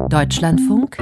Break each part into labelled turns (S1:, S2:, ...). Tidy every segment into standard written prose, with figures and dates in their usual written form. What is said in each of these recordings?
S1: Deutschlandfunk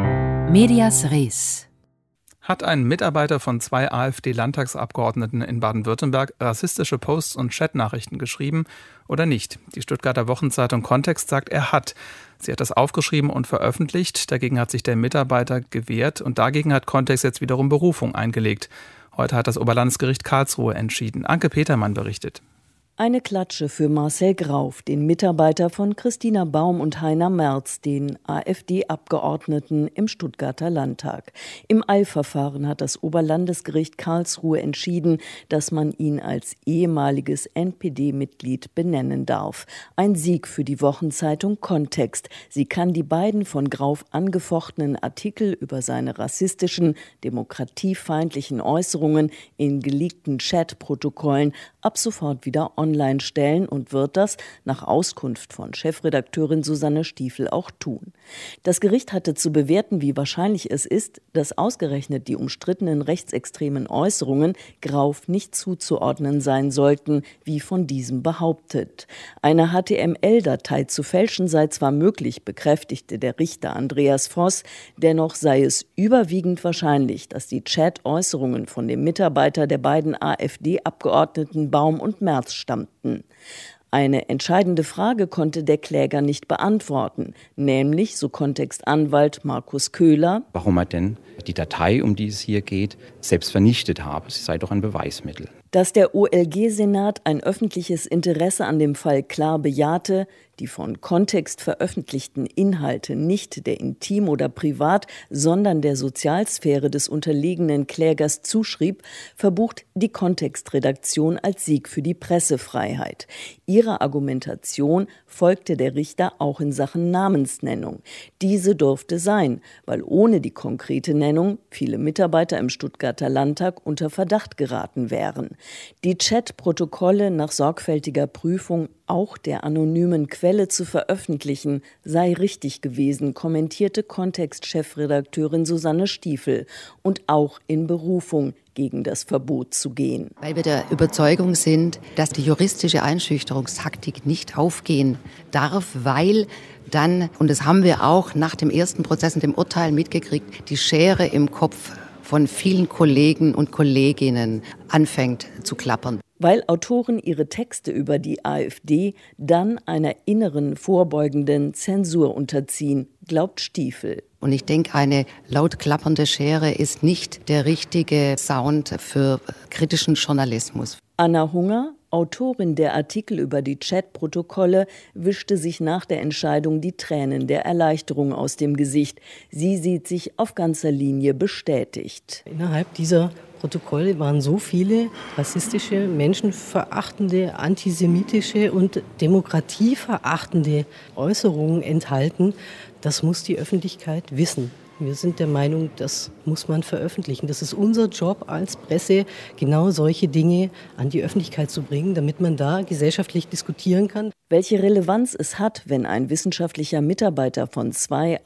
S1: Medias Res.
S2: Hat ein Mitarbeiter von 2 AfD-Landtagsabgeordneten in Baden-Württemberg rassistische Posts und Chatnachrichten geschrieben oder nicht? Die Stuttgarter Wochenzeitung Kontext sagt, er hat. Sie hat das aufgeschrieben und veröffentlicht. Dagegen hat sich der Mitarbeiter gewehrt und dagegen hat Kontext jetzt wiederum Berufung eingelegt. Heute hat das Oberlandesgericht Karlsruhe entschieden. Anke Petermann berichtet.
S3: Eine Klatsche für Marcel Grauf, den Mitarbeiter von Christina Baum und Heiner Merz, den AfD-Abgeordneten im Stuttgarter Landtag. Im Eilverfahren hat das Oberlandesgericht Karlsruhe entschieden, dass man ihn als ehemaliges NPD-Mitglied benennen darf. Ein Sieg für die Wochenzeitung Kontext. Sie kann die beiden von Grauf angefochtenen Artikel über seine rassistischen, demokratiefeindlichen Äußerungen in geleakten Chatprotokollen ab sofort wieder online stellen und wird das nach Auskunft von Chefredakteurin Susanne Stiefel auch tun. Das Gericht hatte zu bewerten, wie wahrscheinlich es ist, dass ausgerechnet die umstrittenen rechtsextremen Äußerungen Grauf nicht zuzuordnen sein sollten, wie von diesem behauptet. Eine HTML-Datei zu fälschen sei zwar möglich, bekräftigte der Richter Andreas Voss, dennoch sei es überwiegend wahrscheinlich, dass die Chat-Äußerungen von dem Mitarbeiter der beiden AfD-Abgeordneten Baum und Merz stammten. Eine entscheidende Frage konnte der Kläger nicht beantworten, nämlich, so Kontextanwalt Markus Köhler,
S4: warum er denn die Datei, um die es hier geht, selbst vernichtet habe. Sie sei doch ein Beweismittel.
S3: Dass der OLG-Senat ein öffentliches Interesse an dem Fall klar bejahte, die von Kontext veröffentlichten Inhalte nicht der Intim- oder Privat-, sondern der Sozialsphäre des unterlegenen Klägers zuschrieb, verbucht die Kontextredaktion als Sieg für die Pressefreiheit. Ihrer Argumentation folgte der Richter auch in Sachen Namensnennung. Diese durfte sein, weil ohne die konkrete Nennung viele Mitarbeiter im Stuttgarter Landtag unter Verdacht geraten wären. Die Chat-Protokolle nach sorgfältiger Prüfung auch der anonymen Quelle zu veröffentlichen, sei richtig gewesen, kommentierte Kontext-Chefredakteurin Susanne Stiefel, und auch in Berufung gegen das Verbot zu gehen.
S5: Weil wir der Überzeugung sind, dass die juristische Einschüchterungstaktik nicht aufgehen darf, weil dann, und das haben wir auch nach dem ersten Prozess und dem Urteil mitgekriegt, die Schere im Kopf von vielen Kollegen und Kolleginnen anfängt zu klappern.
S3: Weil Autoren ihre Texte über die AfD dann einer inneren vorbeugenden Zensur unterziehen, glaubt Stiefel.
S5: Und ich denke, eine laut klappernde Schere ist nicht der richtige Sound für kritischen Journalismus.
S3: Anna Hunger, Autorin der Artikel über die Chat-Protokolle, wischte sich nach der Entscheidung die Tränen der Erleichterung aus dem Gesicht. Sie sieht sich auf ganzer Linie bestätigt.
S6: Innerhalb dieser Protokolle waren so viele rassistische, menschenverachtende, antisemitische und demokratieverachtende Äußerungen enthalten. Das muss die Öffentlichkeit wissen. Wir sind der Meinung, das muss man veröffentlichen. Das ist unser Job als Presse, genau solche Dinge an die Öffentlichkeit zu bringen, damit man da gesellschaftlich diskutieren kann.
S3: Welche Relevanz es hat, wenn ein wissenschaftlicher Mitarbeiter von 2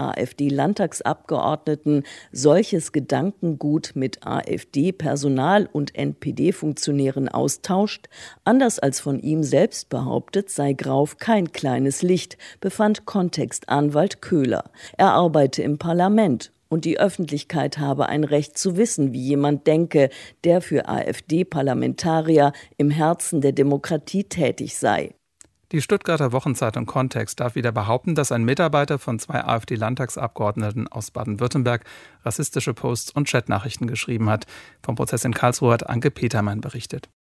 S3: AfD-Landtagsabgeordneten solches Gedankengut mit AfD-Personal und NPD-Funktionären austauscht, anders als von ihm selbst behauptet, sei Grauf kein kleines Licht, befand Kontextanwalt Köhler. Er arbeite im Parlament und die Öffentlichkeit habe ein Recht zu wissen, wie jemand denke, der für AfD-Parlamentarier im Herzen der Demokratie tätig sei.
S2: Die Stuttgarter Wochenzeitung Kontext darf wieder behaupten, dass ein Mitarbeiter von 2 AfD-Landtagsabgeordneten aus Baden-Württemberg rassistische Posts und Chatnachrichten geschrieben hat. Vom Prozess in Karlsruhe hat Anke Petermann berichtet.